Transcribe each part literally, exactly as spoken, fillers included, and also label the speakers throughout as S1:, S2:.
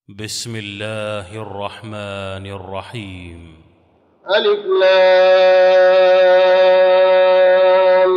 S1: بسم الله الرحمن الرحيم.
S2: ألف لام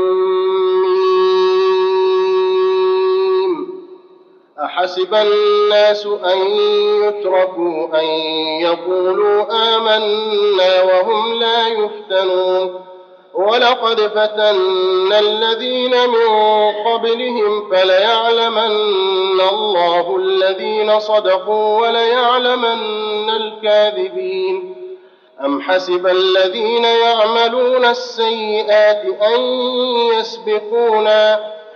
S2: ميم. أحسب الناس أن يتركوا أن يقولوا آمنا وهم لا يفتنون ولقد فتنا الذين من قبلهم فليعلمن الله الذين صدقوا وليعلمن الكاذبين. أم حسب الذين يعملون السيئات أن يسبقونا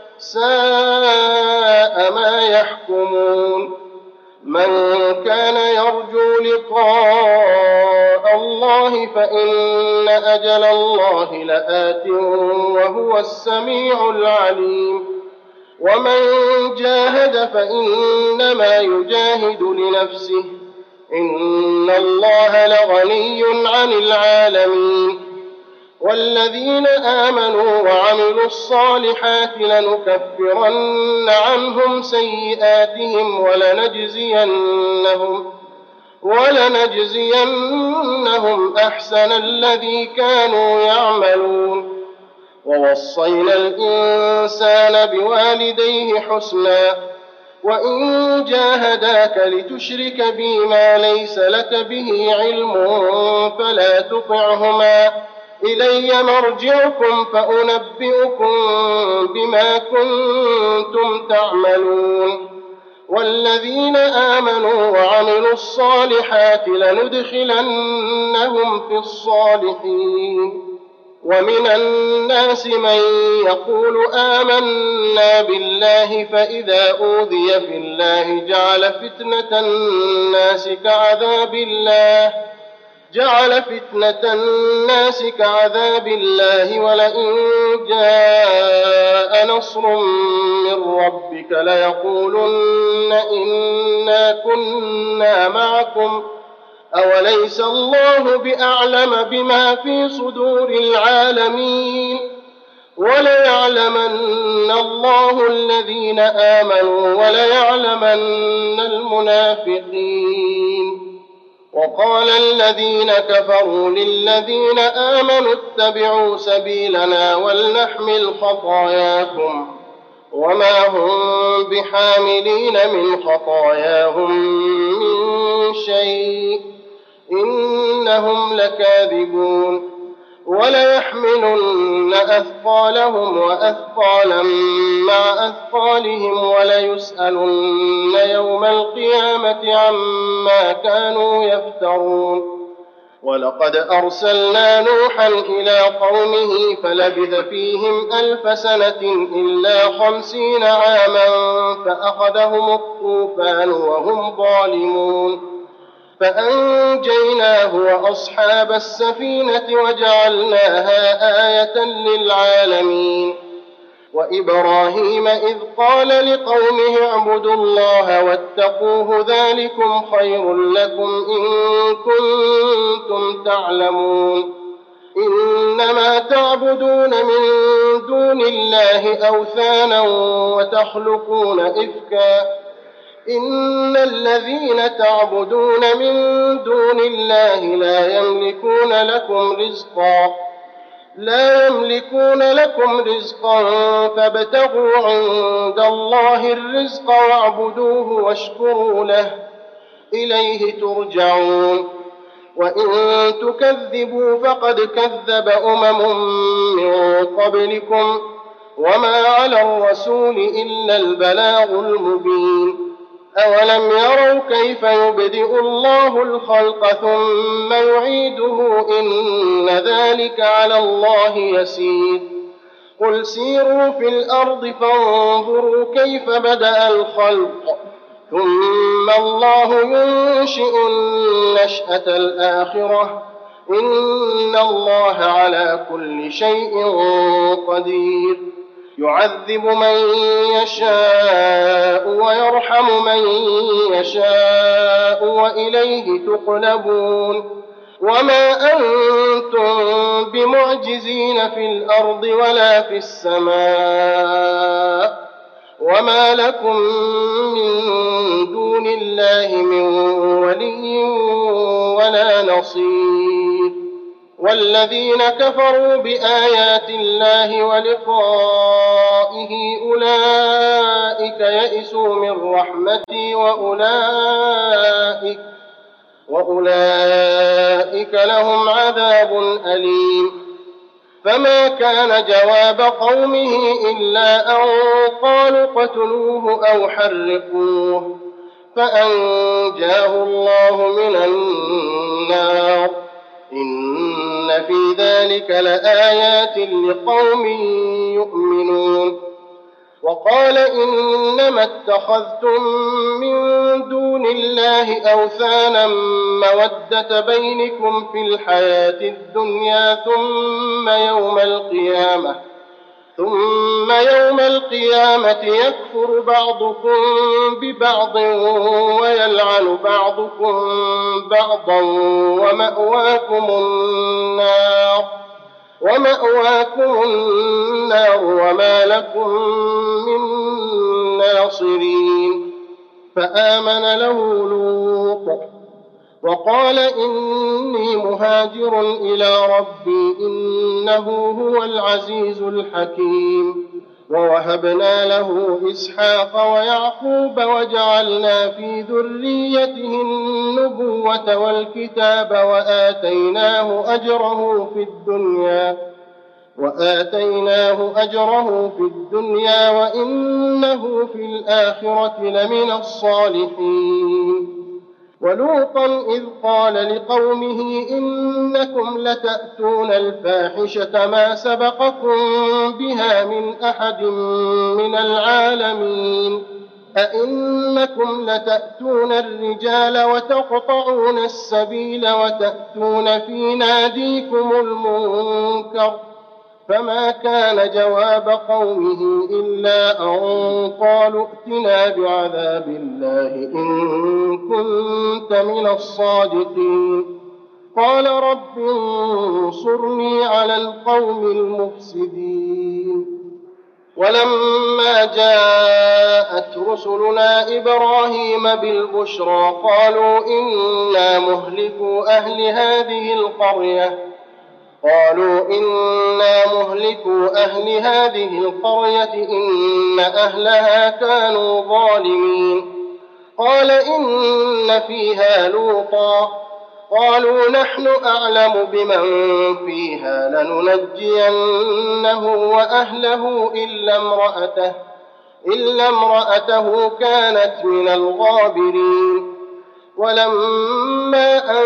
S2: ساء ما يحكمون. من كان يرجو لقاء الله فإن أجل الله لآت وهو السميع العليم. ومن جاهد فإنما يجاهد لنفسه إن الله لغني عن العالمين. والذين آمنوا وعملوا الصالحات لنكفرن عنهم سيئاتهم ولنجزينهم ولنجزينهم أحسن الذي كانوا يعملون. ووصينا الإنسان بوالديه حسنا وإن جاهداك لتشرك بي ما ليس لك به علم فلا تطعهما إلي مرجعكم فأنبئكم بما كنتم تعملون. والذين آمنوا وعملوا الصالحات لندخلنهم في الصالحين. ومن الناس من يقول آمنا بالله فإذا أوذي في الله جعل فتنة الناس كعذاب الله جعل فتنة الناس كعذاب الله ولئن جاء نصر من ربك ليقولن إنا كنا معكم أوليس الله بأعلم بما في صدور العالمين. وليعلمن الله الذين آمنوا وليعلمن المنافقين. وقال الذين كفروا للذين آمنوا اتبعوا سبيلنا ولنحمل خطاياكم وما هم بحاملين من خطاياهم من شيء إنهم لكاذبون. وليحملن أثقالهم وأثقالا مع أثقالهم وليسألن يوم القيامة عما كانوا يفترون. ولقد أرسلنا نوحا إلى قومه فلبث فيهم ألف سنة إلا خمسين عاما فأخذهم الطوفان وهم ظالمون فأنجيناه وأصحاب السفينة وجعلناها آية للعالمين. وإبراهيم إذ قال لقومه اعبدوا الله واتقوه ذلكم خير لكم إن كنتم تعلمون. إنما تعبدون من دون الله أوثانا وتخلقون إفكا إن الذين تعبدون من دون الله لا يملكون لكم رزقا لا يملكون لكم رزقا فابتغوا عند الله الرزق واعبدوه واشكروا له إليه ترجعون. وإن تكذبوا فقد كذب أمم من قبلكم وما على الرسول إلا البلاغ المبين. أولم يروا كيف يبدئ الله الخلق ثم يعيده إن ذلك على الله يسير. قل سيروا في الأرض فانظروا كيف بدأ الخلق ثم الله ينشئ النشأة الآخرة إن الله على كل شيء قدير. يعذب من يشاء ويرحم من يشاء وإليه تقلبون. وما أنتم بمعجزين في الأرض ولا في السماء وما لكم من دون الله من ولي ولا نصير. والذين كفروا بآيات الله ولقائه أولئك يئسوا من رحمتي وأولئك, وأولئك لهم عذاب أليم. فما كان جواب قومه إلا أن قالوا اقتلوه أو حرقوه فأنجاه الله من النار. إن في ذلك لآيات لقوم يؤمنون. وقال إنما اتخذتم من دون الله أوثانا مودة بينكم في الحياة الدنيا ثم يوم القيامة ثم يوم القيامة يكفر بعضكم ببعض ويلعن بعضكم بعضا ومأواكم النار ومأواكم النار وما لكم من ناصرين. فآمن له لوط وقال إني مهاجر إلى ربي إنه هو العزيز الحكيم. ووهبنا له إسحاق ويعقوب وجعلنا في ذريته النبوة والكتاب وآتيناه أجره في الدنيا وآتيناه أجره في الدنيا وإنه في الآخرة لمن الصالحين. ولوطا إذ قال لقومه إنكم لتأتون الفاحشة ما سبقكم بها من أحد من العالمين أئنكم لتأتون الرجال وتقطعون السبيل وتأتون في ناديكم المنكر. فما كان جواب قومه إلا أن قالوا ائتنا بعذاب الله إن كنت من الصادقين. قال رب انصرني على القوم المفسدين. ولما جاءت رسلنا إبراهيم بالبشرى قالوا إنا مهلكو أهل هذه القرية قالوا إنا مهلكو أهل هذه القرية إن أهلها كانوا ظالمين. قال إن فيها لوطا قالوا نحن أعلم بمن فيها لننجينه وأهله إلا امرأته, إلا امرأته كانت من الغابرين. ولما أن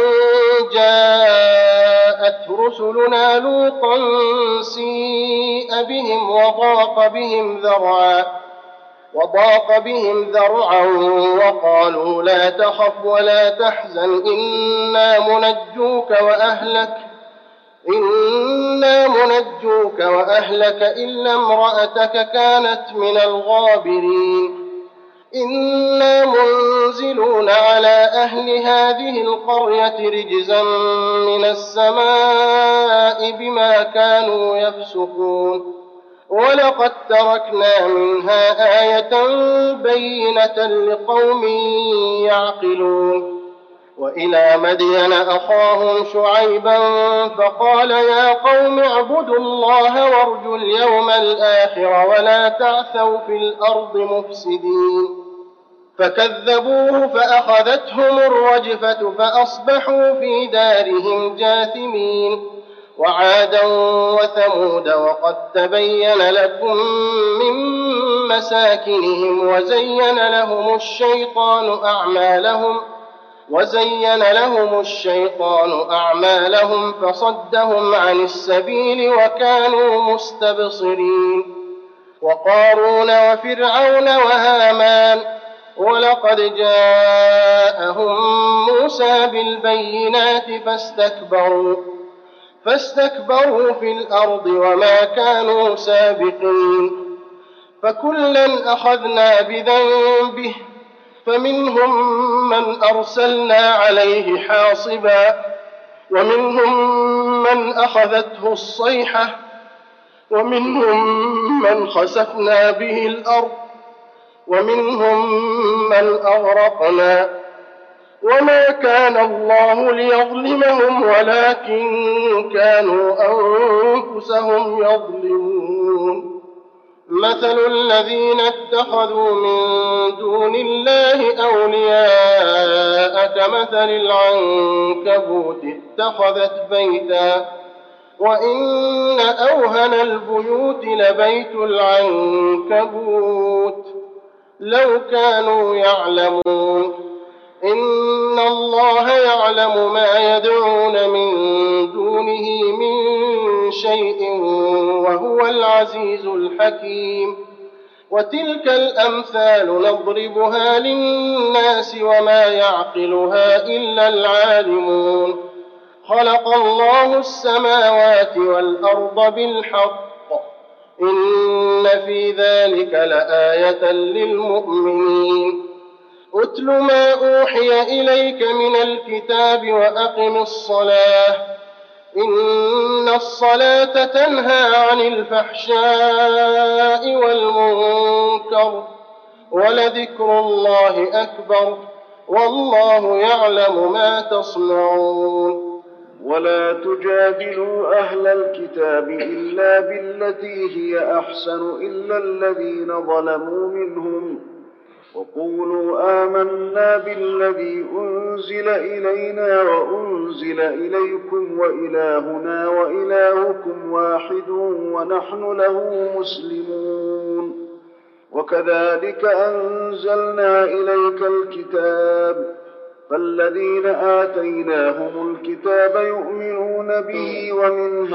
S2: جاءت رسلنا لوطا سيء بهم وضاق بهم ذرعا وضاق بهم ذرعا وقالوا لا تخف ولا تحزن إنا منجوك وأهلك إنا منجوك وأهلك إلا امرأتك كانت من الغابرين. إنا منزلون على أهل هذه القرية رجزا من السماء بما كانوا يفسقون. ولقد تركنا منها آية بينة لقوم يعقلون. وإلى مدين أخاهم شعيبا فقال يا قوم اعبدوا الله وارجوا اليوم الآخر ولا تعثوا في الأرض مفسدين. فكذبوه فأخذتهم الرجفة فأصبحوا في دارهم جاثمين. وعادا وثمود وقد تبين لكم من مساكنهم وزين لهم الشيطان أعمالهم وزين لهم الشيطان أعمالهم فصدهم عن السبيل وكانوا مستبصرين. وقارون وفرعون وهامان ولقد جاءهم موسى بالبينات فاستكبروا فاستكبروا في الأرض وما كانوا سابقين. فكلا أخذنا بذنبه فمنهم من أرسلنا عليه حاصبا ومنهم من أخذته الصيحة ومنهم من خسفنا به الأرض ومنهم من أغرقنا وما كان الله ليظلمهم ولكن كانوا أنفسهم يظلمون. مثل الذين اتخذوا من دون الله أولياء كمثل العنكبوت اتخذت بيتا وإن أوهن البيوت لبيت العنكبوت لو كانوا يعلمون. إن الله يعلم ما يدعون من دونه من شيء وهو العزيز الحكيم. وتلك الأمثال نضربها للناس وما يعقلها إلا العالمون. خلق الله السماوات والأرض بالحق إن في ذلك لآية للمؤمنين. أتل ما أوحي إليك من الكتاب وأقم الصلاة إن الصلاة تنهى عن الفحشاء والمنكر ولذكر الله أكبر والله يعلم ما تصنعون.
S3: ولا تجادلوا أهل الكتاب إلا بالتي هي أحسن إلا الذين ظلموا منهم وقولوا آمنا بالذي أنزل إلينا وأنزل إليكم وإلهنا وإلهكم واحد ونحن له مسلمون. وكذلك أنزلنا إليك الكتاب فالذين آتيناهم الكتاب يؤمنون به ومن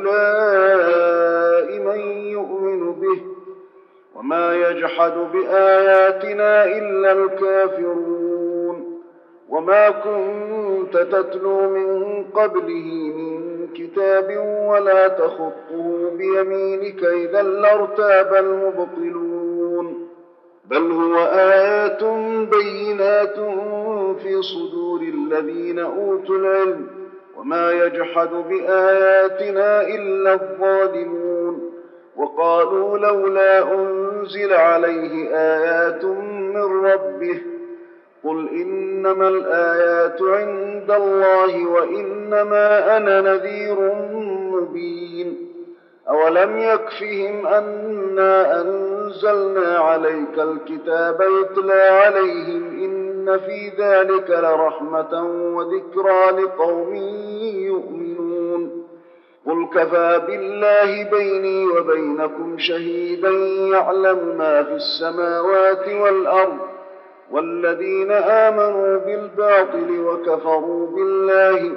S3: هؤلاء من يؤمن به وما يجحد بآياتنا إلا الكافرون. وما كنت تتلو من قبله من كتاب ولا تخطه بيمينك إذا لارتاب المبطلون. بل هو آيات بينات في صدور الذين أوتوا العلم وما يجحد بآياتنا إلا الظالمون. وقالوا لولا أنزل عليه آيات من ربه قل إنما الآيات عند الله وإنما أنا نذير مبين. أولم يكفهم أنا أنزلنا عليك الكتاب يتلى عليهم إن في ذلك لرحمة وذكرى لقوم يؤمنون. قل كفى بالله بيني وبينكم شهيدا يعلم ما في السماوات والأرض والذين آمنوا بالباطل وكفروا بالله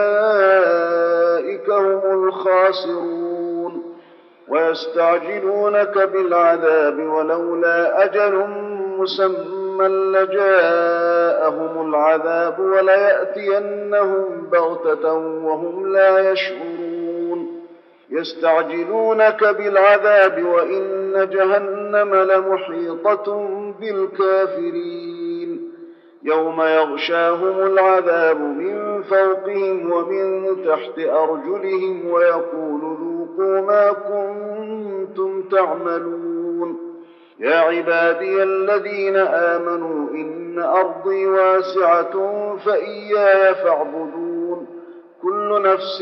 S3: أولئك هم الخاسرون. ويستعجلونك بالعذاب ولولا أجل مسمى لجاءهم العذاب وليأتينهم بغتة وهم لا يشعرون. يستعجلونك بالعذاب وإن جهنم لمحيطة بالكافرين. يوم يغشاهم العذاب من فوقهم ومن تحت أرجلهم ويقول ذوقوا ما كنتم تعملون. يا عبادي الذين آمنوا إن أرضي واسعة فإياي فاعبدون. كل نفس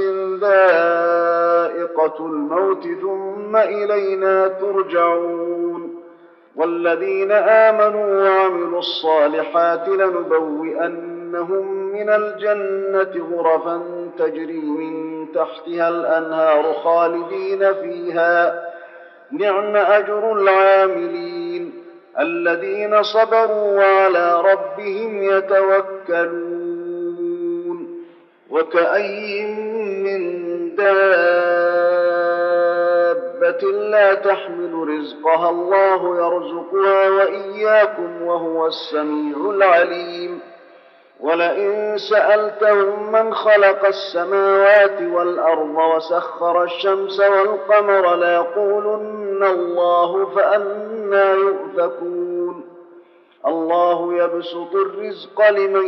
S3: ذائقة الموت ثم إلينا ترجعون. والذين آمنوا وعملوا الصالحات لنبوئنهم من الجنة غرفا تجري من تحتها الأنهار خالدين فيها نعم أجر العاملين الذين صبروا وعلى ربهم يتوكلون. وكأي من دابة لا تحمل رزقها الله يرزقها وإياكم وهو السميع العليم. ولئن سألتهم من خلق السماوات والأرض وسخر الشمس والقمر ليقولن الله فأنى يؤفكون. الله يبسط الرزق لمن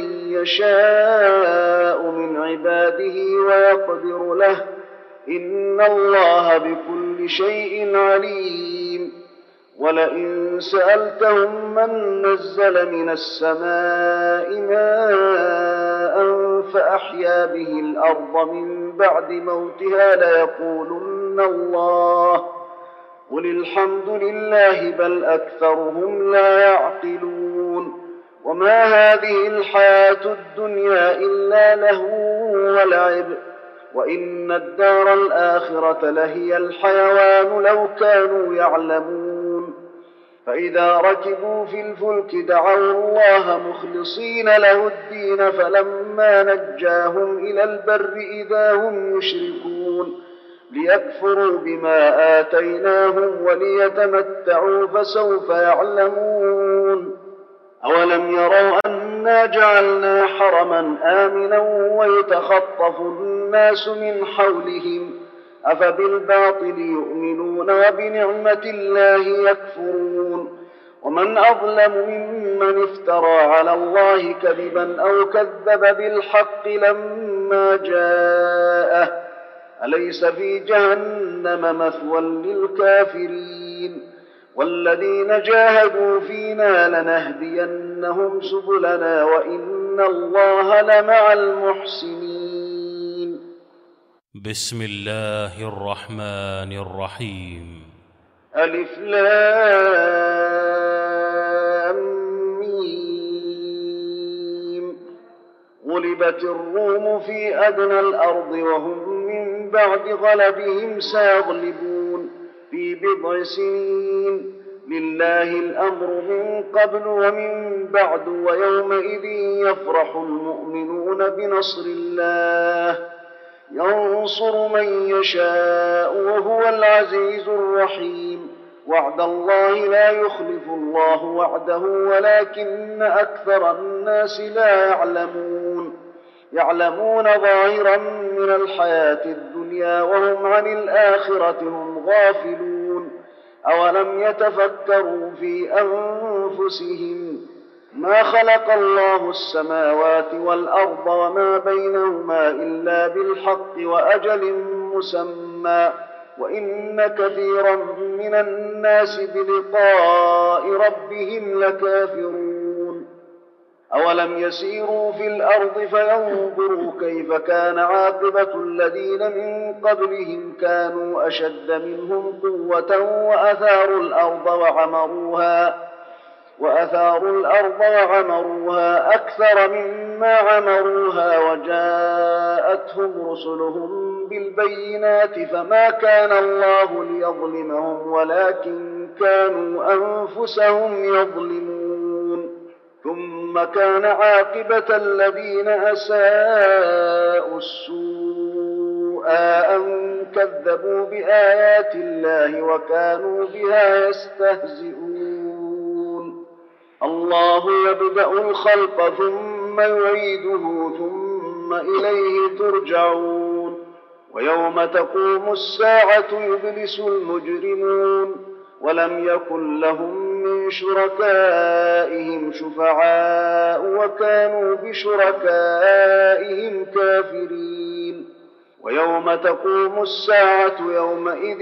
S3: يشاء من عباده ويقدر له إن الله بكل شيء عليم. ولئن ولئن سألتهم من نزل من السماء ماء فأحيا به الأرض من بعد موتها ليقولن الله قل الحمد لله بل أكثرهم لا يعقلون وما هذه الحياة الدنيا إلا لهو ولعب وإن الدار الآخرة لهي الحيوان لو كانوا يعلمون فإذا ركبوا في الفلك دعوا الله مخلصين له الدين فلما نجاهم إلى البر إذا هم يشركون ليكفروا بما آتيناهم وليتمتعوا فسوف يعلمون أولم يروا أنا جعلنا حرما آمنا ويتخطف الناس من حولهم أفبالباطل يؤمنون وبنعمة الله يكفرون ومن أظلم ممن افترى على الله كذبا أو كذب بالحق لما جاءه أليس في جهنم مثوى للكافرين والذين جاهدوا فينا لنهدينهم سبلنا وإن الله لمع المحسنين.
S1: بسم الله الرحمن الرحيم.
S3: ألف لام ميم. غلبت الروم في أدنى الأرض وهم من بعد غلبهم سيغلبون في بضع سنين لله الأمر من قبل ومن بعد ويومئذ يفرح المؤمنون بنصر الله ينصر من يشاء وهو العزيز الرحيم وعد الله لا يخلف الله وعده ولكن أكثر الناس لا يعلمون يعلمون ظاهرا من الحياة الدنيا وهم عن الآخرة هم غافلون أولم يتفكروا في أنفسهم ما خلق الله السماوات والأرض وما بينهما إلا بالحق وأجل مسمى وإن كثيرا من الناس بلقاء ربهم لكافرون أولم يسيروا في الأرض فينظروا كيف كان عاقبة الذين من قبلهم كانوا أشد منهم قوة وأثاروا الأرض وعمروها وأثاروا الأرض وعمروها أكثر مما عمروها وجاءتهم رسلهم بالبينات فما كان الله ليظلمهم ولكن كانوا أنفسهم يظلمون ثم كان عاقبة الذين أساءوا السوء أن كذبوا بآيات الله وكانوا بها يستهزئون الله يبدأ الخلق ثم يعيده ثم إليه ترجعون ويوم تقوم الساعة يبلس المجرمون ولم يكن لهم من شركائهم شفعاء وكانوا بشركائهم كافرين ويوم تقوم الساعة يومئذ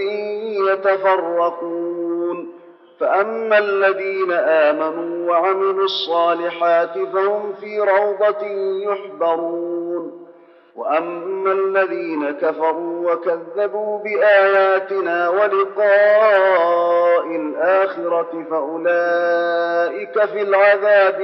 S3: يتفرقون فأما الذين آمنوا وعملوا الصالحات فهم في روضة يحبرون وأما الذين كفروا وكذبوا بآياتنا ولقاء الآخرة فأولئك في العذاب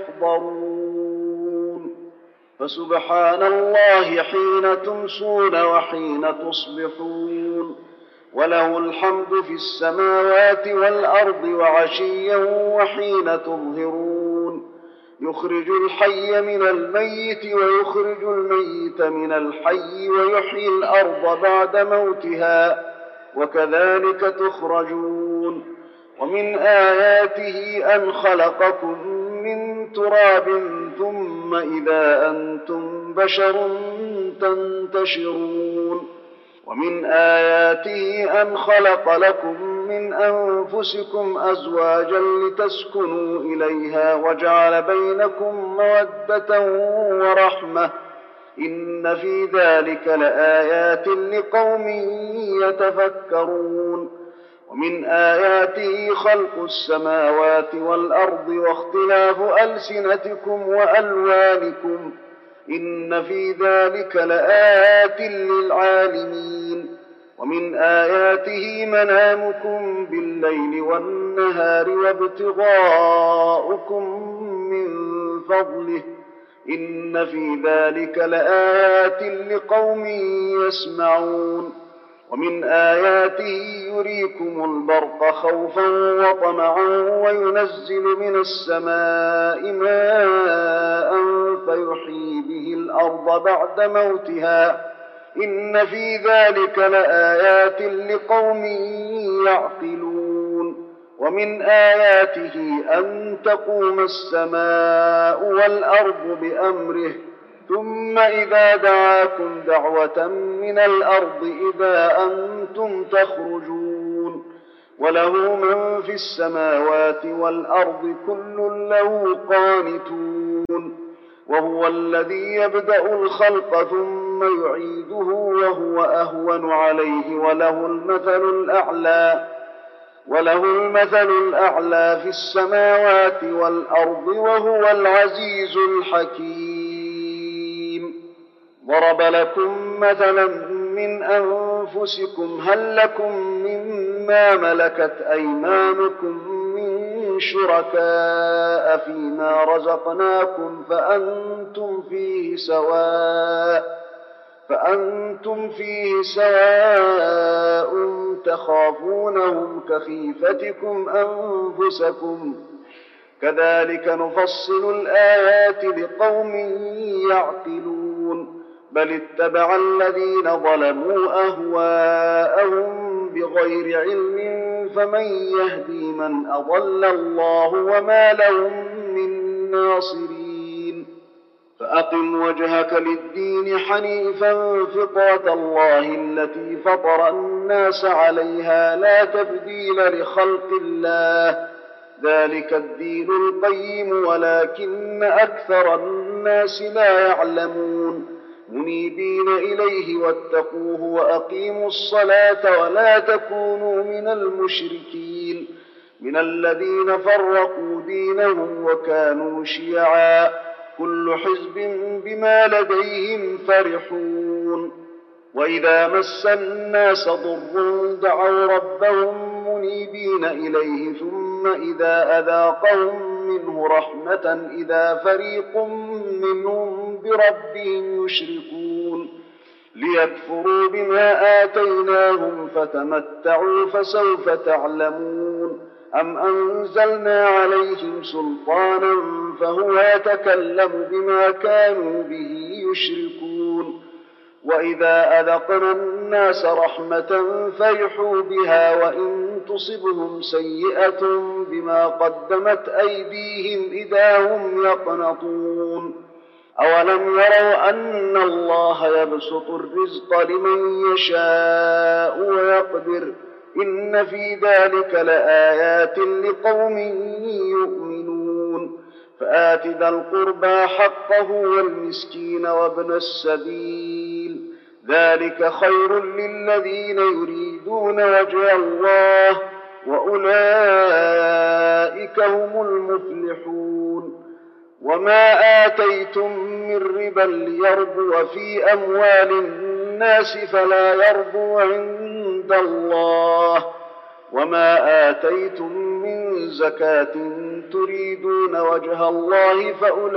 S3: محضرون فسبحان الله حين تمسون وحين تصبحون وله الحمد في السماوات والأرض وعشيا وحين تظهرون يخرج الحي من الميت ويخرج الميت من الحي ويحيي الأرض بعد موتها وكذلك تخرجون ومن آياته أن خلقكم من تراب ثم إذا أنتم بشر تنتشرون ومن آياته أن خلق لكم من أنفسكم أزواجا لتسكنوا إليها وجعل بينكم مودة ورحمة إن في ذلك لآيات لقوم يتفكرون ومن آياته خلق السماوات والأرض واختلاف ألسنتكم وألوانكم إن في ذلك لآيات للعالمين. ومن آياته منامكم بالليل والنهار وابتغاؤكم من فضله إن في ذلك لآيات لقوم يسمعون. ومن آياته يريكم البرق خوفا وطمعا وينزل من السماء ماء فيحيي به الأرض بعد موتها إن في ذلك لآيات لقوم يعقلون. ومن آياته أن تقوم السماء والأرض بأمره ثم إذا دعاكم دعوة من الأرض إذا أنتم تخرجون وله من في السماوات والأرض كل له قانتون. وهو الذي يبدأ الخلق ثم يعيده وهو أهون عليه وله المثل الأعلى وله المثل الأعلى في السماوات والأرض وهو العزيز الحكيم. ضرب لكم مثلا من أنفسكم هل لكم مما ملكت أيمانكم من شركاء فيما رزقناكم فأنتم فيه سواء فأنتم فيه سواء تخافونهم كخيفتكم أنفسكم كذلك نفصل الآيات لقوم يعقلون. بل اتبع الذين ظلموا أهواءهم بغير علم فمن يهدي من أضل الله وما لهم من ناصرين. فأقم وجهك للدين حنيفا فطرة الله التي فطر الناس عليها لا تبديل لخلق الله ذلك الدين القيم ولكن أكثر الناس لا يعلمون. منيبين إليه واتقوه وأقيموا الصلاة ولا تكونوا من المشركين من الذين فرقوا دينهم وكانوا شيعا كل حزب بما لديهم فرحون. وإذا مس الناس ضر دعوا ربهم منيبين إليه ثم إذا أذاقهم منه رحمة إذا فريق منهم بربهم يشركون ليكفروا بما آتيناهم فتمتعوا فسوف تعلمون. أم أنزلنا عليهم سلطانا فهو يتكلم بما كانوا به يشركون. وإذا أذقنا الناس رحمة فرحوا بها وإن تصبهم سيئة بما قدمت أيديهم إذا هم يقنطون. أولم يروا أن الله يبسط الرزق لمن يشاء ويقدر إن في ذلك لآيات لقوم يؤمنون. فآت ذا القربى حقه والمسكين وابن السبيل ذلك خير للذين يريدون وجه الله وأولئك هم المفلحون. وما آتيتم من ربا ليربو في أموال الناس فلا يربو عند الله وما آتيتم من زكاة تريدون وجه الله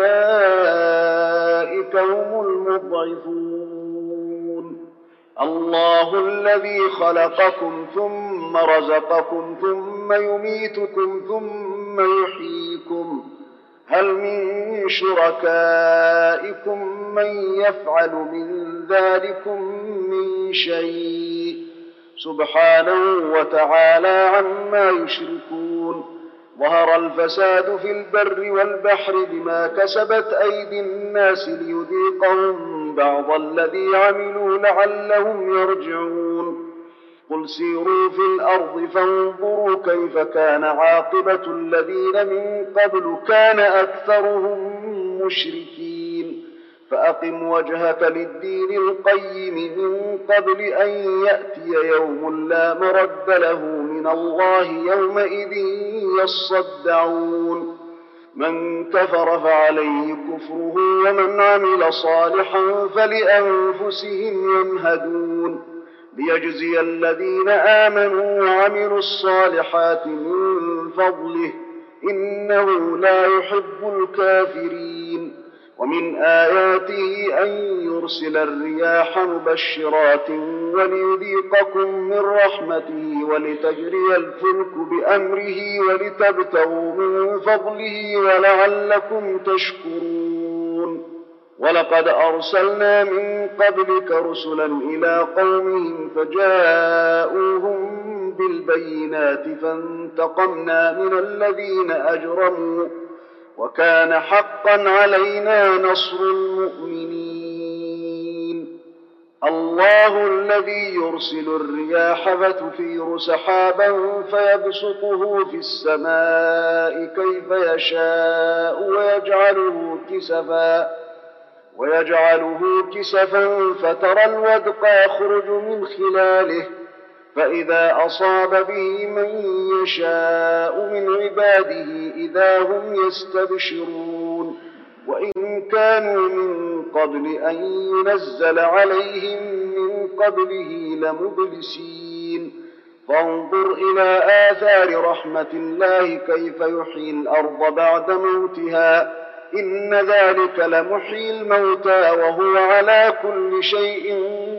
S3: فأولئك هم المضعفون. الله الذي خلقكم ثم رزقكم ثم يميتكم ثم يحييكم هل من شركائكم من يفعل من ذلكم من شيء سبحانه وتعالى عما يشركون. ظهر الفساد في البر والبحر بما كسبت أيدي الناس ليذيقهم بعض الذي عملوا لعلهم يرجعون. قل سيروا في الأرض فانظروا كيف كان عاقبة الذين من قبل كان أكثرهم مشركين فأقم وجهك للدين القيم من قبل أن يأتي يوم لا مرد له من الله يومئذ يصدعون من كفر فعليه كفره ومن عمل صالحا فلأنفسهم يمهدون ليجزي الذين آمنوا وعملوا الصالحات من فضله إنه لا يحب الكافرين ومن آياته أن يرسل الرياح مبشرات وليذيقكم من رحمته ولتجري الفلك بأمره ولتبتغوا من فضله ولعلكم تشكرون ولقد أرسلنا من قبلك رسلا إلى قومهم فجاءوهم بالبينات فانتقمنا من الذين أجرموا وكان حقا علينا نصر المؤمنين الله الذي يرسل الرياح فتثير سحابا فيبسطه في السماء كيف يشاء ويجعله كسفا ويجعله كسفا فترى الودق يخرج من خلاله فإذا أصاب به من يشاء من عباده إذا هم يستبشرون وإن كانوا من قبل أن ينزل عليهم من قبله لمبلسين فانظر إلى آثار رحمة الله كيف يحيي الأرض بعد موتها إن ذلك لمحيي الموتى وهو على كل شيء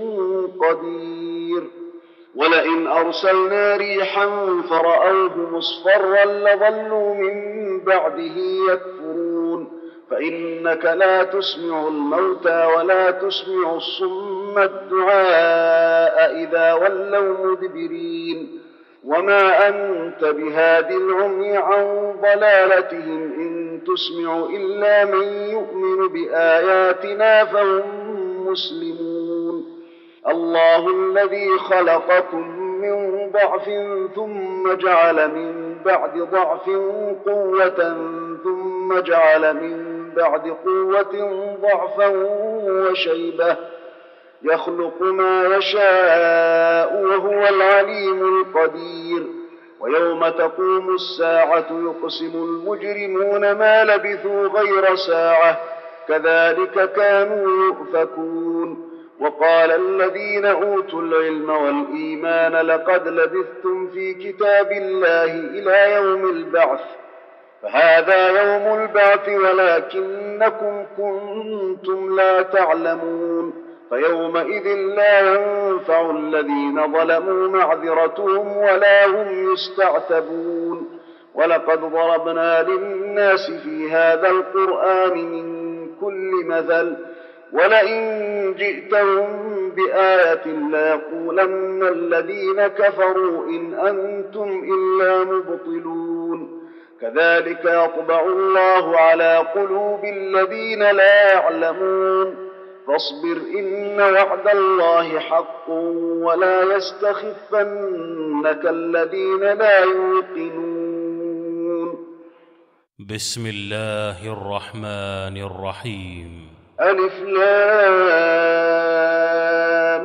S3: قدير ولئن أرسلنا ريحا فرأوه مصفرا لظلوا من بعده يكفرون فإنك لا تسمع الموتى ولا تسمع الصم الدعاء إذا ولوا مدبرين وما أنت بهاد العمي عن ضلالتهم إن تسمع إلا من يؤمن بآياتنا فهم مسلمون الله الذي خلقكم من ضعف ثم جعل من بعد ضعف قوة ثم جعل من بعد قوة ضعفا وشيبة يخلق ما يشاء وهو العليم القدير ويوم تقوم الساعة يقسم المجرمون ما لبثوا غير ساعة كذلك كانوا يؤفكون وقال الذين أوتوا العلم والإيمان لقد لبثتم في كتاب الله إلى يوم البعث فهذا يوم البعث ولكنكم كنتم لا تعلمون فيومئذ لا ينفع الذين ظلموا معذرتهم ولا هم يستعتبون ولقد ضربنا للناس في هذا القرآن من كل مثل ولئن جئتهم بآية ليقولن الذين كفروا إن أنتم إلا مبطلون كذلك يطبع الله على قلوب الذين لا يعلمون فاصبر إن وعد الله حق ولا يستخفنك الذين لا يوقنون
S1: بسم الله الرحمن الرحيم
S3: ألف لام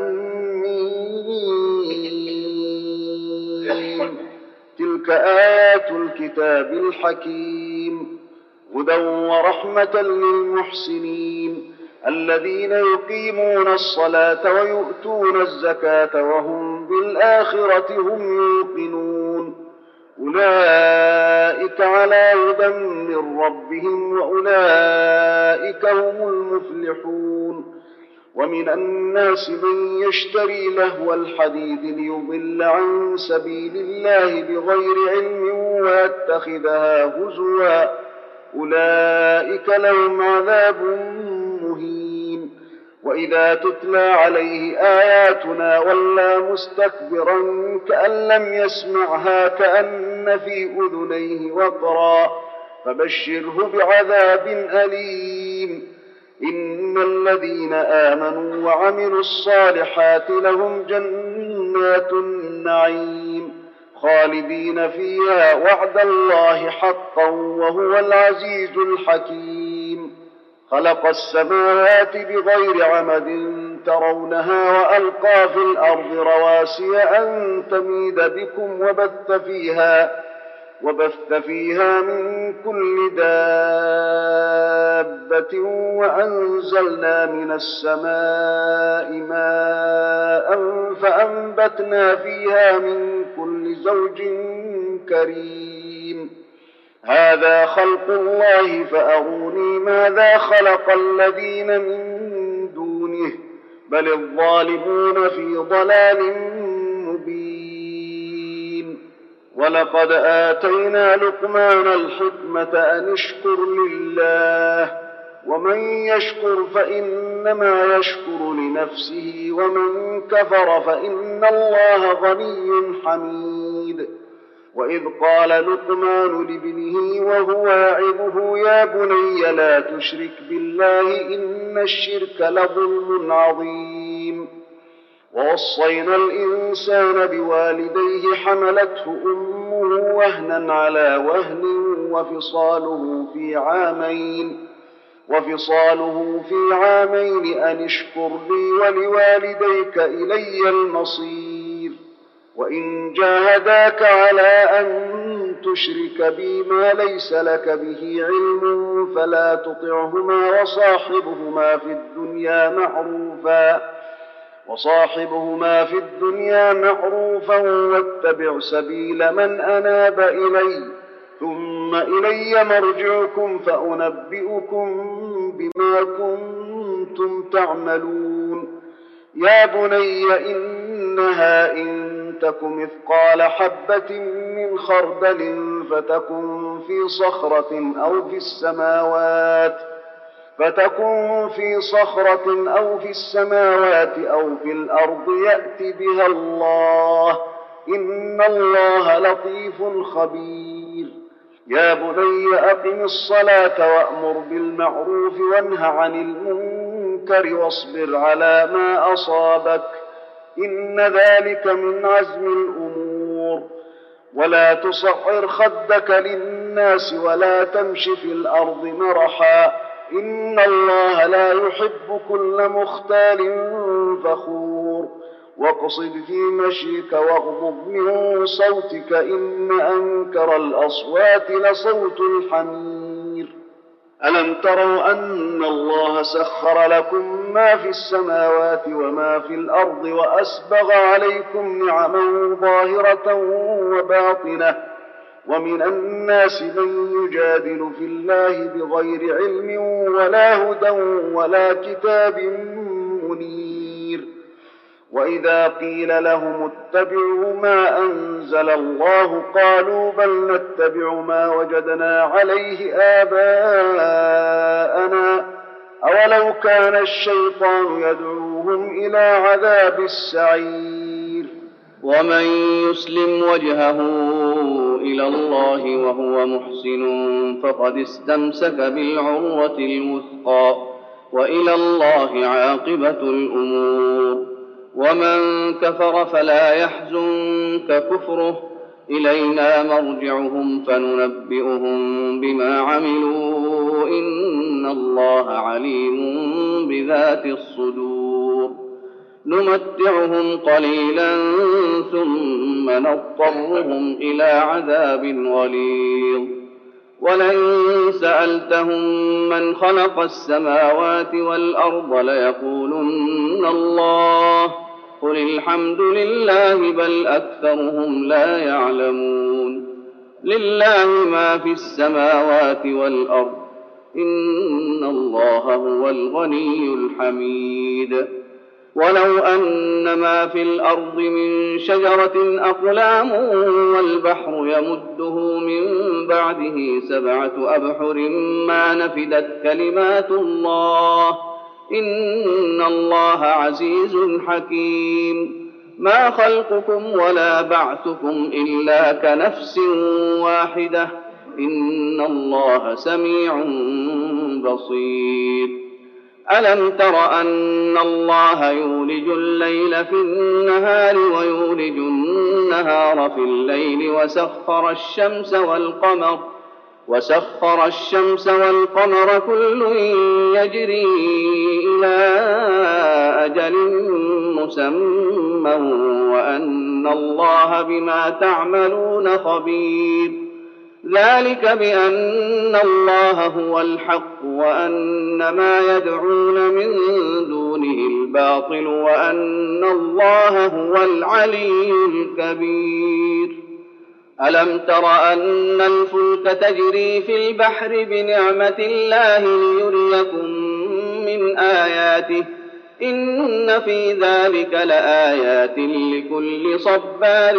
S3: ميم تلك آيات الكتاب الحكيم هدى ورحمة للمحسنين الذين يقيمون الصلاة ويؤتون الزكاة وهم بالآخرة هم يوقنون أولئك على هدى من ربهم وأولئك هم المفلحون ومن الناس من يشتري لهو الحديث ليضل عن سبيل الله بغير علم ويتخذها هزوا أولئك لهم عذاب مهين وإذا تتلى عليه آياتنا ولى مستكبرا كأن لم يسمعها كأن في أذنيه وقرا فبشره بعذاب أليم إن الذين آمنوا وعملوا الصالحات لهم جنات النعيم خالدين فيها وعد الله حقا وهو العزيز الحكيم خلق السماوات بغير عمد ترونها وألقى في الأرض رواسي أن تميد بكم وبث فيها وبث فيها من كل دابة وأنزلنا من السماء ماء فأنبتنا فيها من كل زوج كريم هذا خلق الله فأروني ماذا خلق الذين من دونه بل الظالمون في ضلال مبين ولقد آتينا لقمان الحكمة أن اشكر لله ومن يشكر فإنما يشكر لنفسه ومن كفر فإن الله غني حميد وإذ قال لقمان لابنه وهو يعظه يا بني لا تشرك بالله إن الشرك لظلم عظيم ووصينا الإنسان بوالديه حملته أمه وهنا على وهن وفصاله في عامين وفصاله في عامين أن اشكر لي ولوالديك إلي المصير وإن جاهداك على أن تشرك بي ما ليس لك به علم فلا تطعهما وصاحبهما في الدنيا معروفا وصاحبهما في الدنيا معروفا واتبع سبيل من أناب إلي ثم إلي مرجعكم فأنبئكم بما كنتم تعملون يا بني إنها إن تك مثقال حبة من خردل فتكن في صخرة أو في السماوات فتكن في صخرة أو في السماوات أو في الأرض يأت بها الله إن الله لطيف خبير يا بني أقم الصلاة وأمر بالمعروف وانه عن المنكر واصبر على ما أصابك إن ذلك من عزم الأمور ولا تصعر خدك للناس ولا تمش في الأرض مرحا إن الله لا يحب كل مختال فخور واقصد في مشيك واغضض من صوتك إن أنكر الأصوات لصوت الحمير ألم تروا أن الله سخر لكم ما في السماوات وما في الأرض وأسبغ عليكم نعما ظاهرة وباطنة ومن الناس من يجادل في الله بغير علم ولا هدى ولا كتاب منير وإذا قيل لهم اتبعوا ما أنزل الله قالوا بل نتبع ما وجدنا عليه آباءنا أولو كان الشيطان يدعوهم إلى عذاب السعير
S4: ومن يسلم وجهه إلى الله وهو محسن فقد استمسك بالعروة الوثقى وإلى الله عاقبة الأمور ومن كفر فلا يحزنك كفره إلينا مرجعهم فننبئهم بما عملوا إن الله عليم بذات الصدور نمتعهم قليلا ثم نضطرهم إلى عذاب غليظ ولئن سألتهم من خلق السماوات والأرض ليقولن الله قل الحمد لله بل أكثرهم لا يعلمون لله ما في السماوات والأرض إن الله هو الغني الحميد ولو أن ما في الأرض من شجرة أقلام والبحر يمده من بعده سبعة أبحر ما نفدت كلمات الله إن الله عزيز حكيم ما خلقكم ولا بعثكم إلا كنفس واحدة إن الله سميع بصير ألم تر أن الله يولج الليل في النهار ويولج النهار في الليل وسخر الشمس والقمر وسخر الشمس والقمر كل يجري إلى أجل مسمى وأن الله بما تعملون خبير. ذلك بأن الله هو الحق وأن ما يدعون من دونه الباطل وأن الله هو العلي الكبير. ألم تر أن الفلك تجري في البحر بنعمة الله ليريكم من آياته إن في ذلك لآيات لكل صبار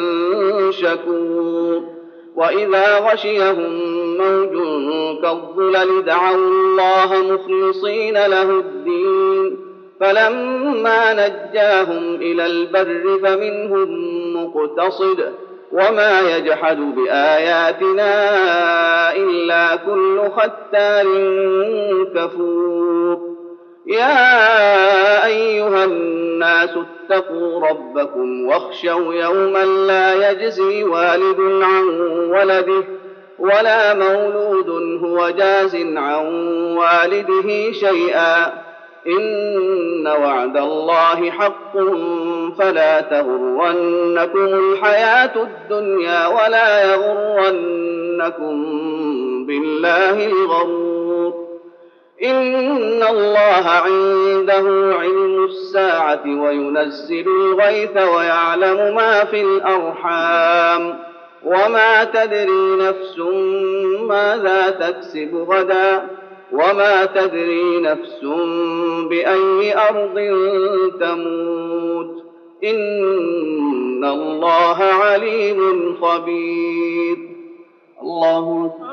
S4: شكور. وإذا غشيهم موج كالظلل دعوا الله مخلصين له الدين فلما نجاهم إلى البر فمنهم مقتصد وما يجحد بآياتنا إلا كل ختار كفور. يا أيها الناس اتقوا ربكم واخشوا يوما لا يجزي والد عن ولده ولا مولود هو جاز عن والده شيئا إن وعد الله حق فلا تغرنكم الحياة الدنيا ولا يغرنكم بالله الغرور. إن الله عنده علم الساعة وينزل الغيث ويعلم ما في الأرحام وما تدري نفس ماذا تكسب غدا وما تدري نفس بأي أرض تموت إن الله عليم خبير. الله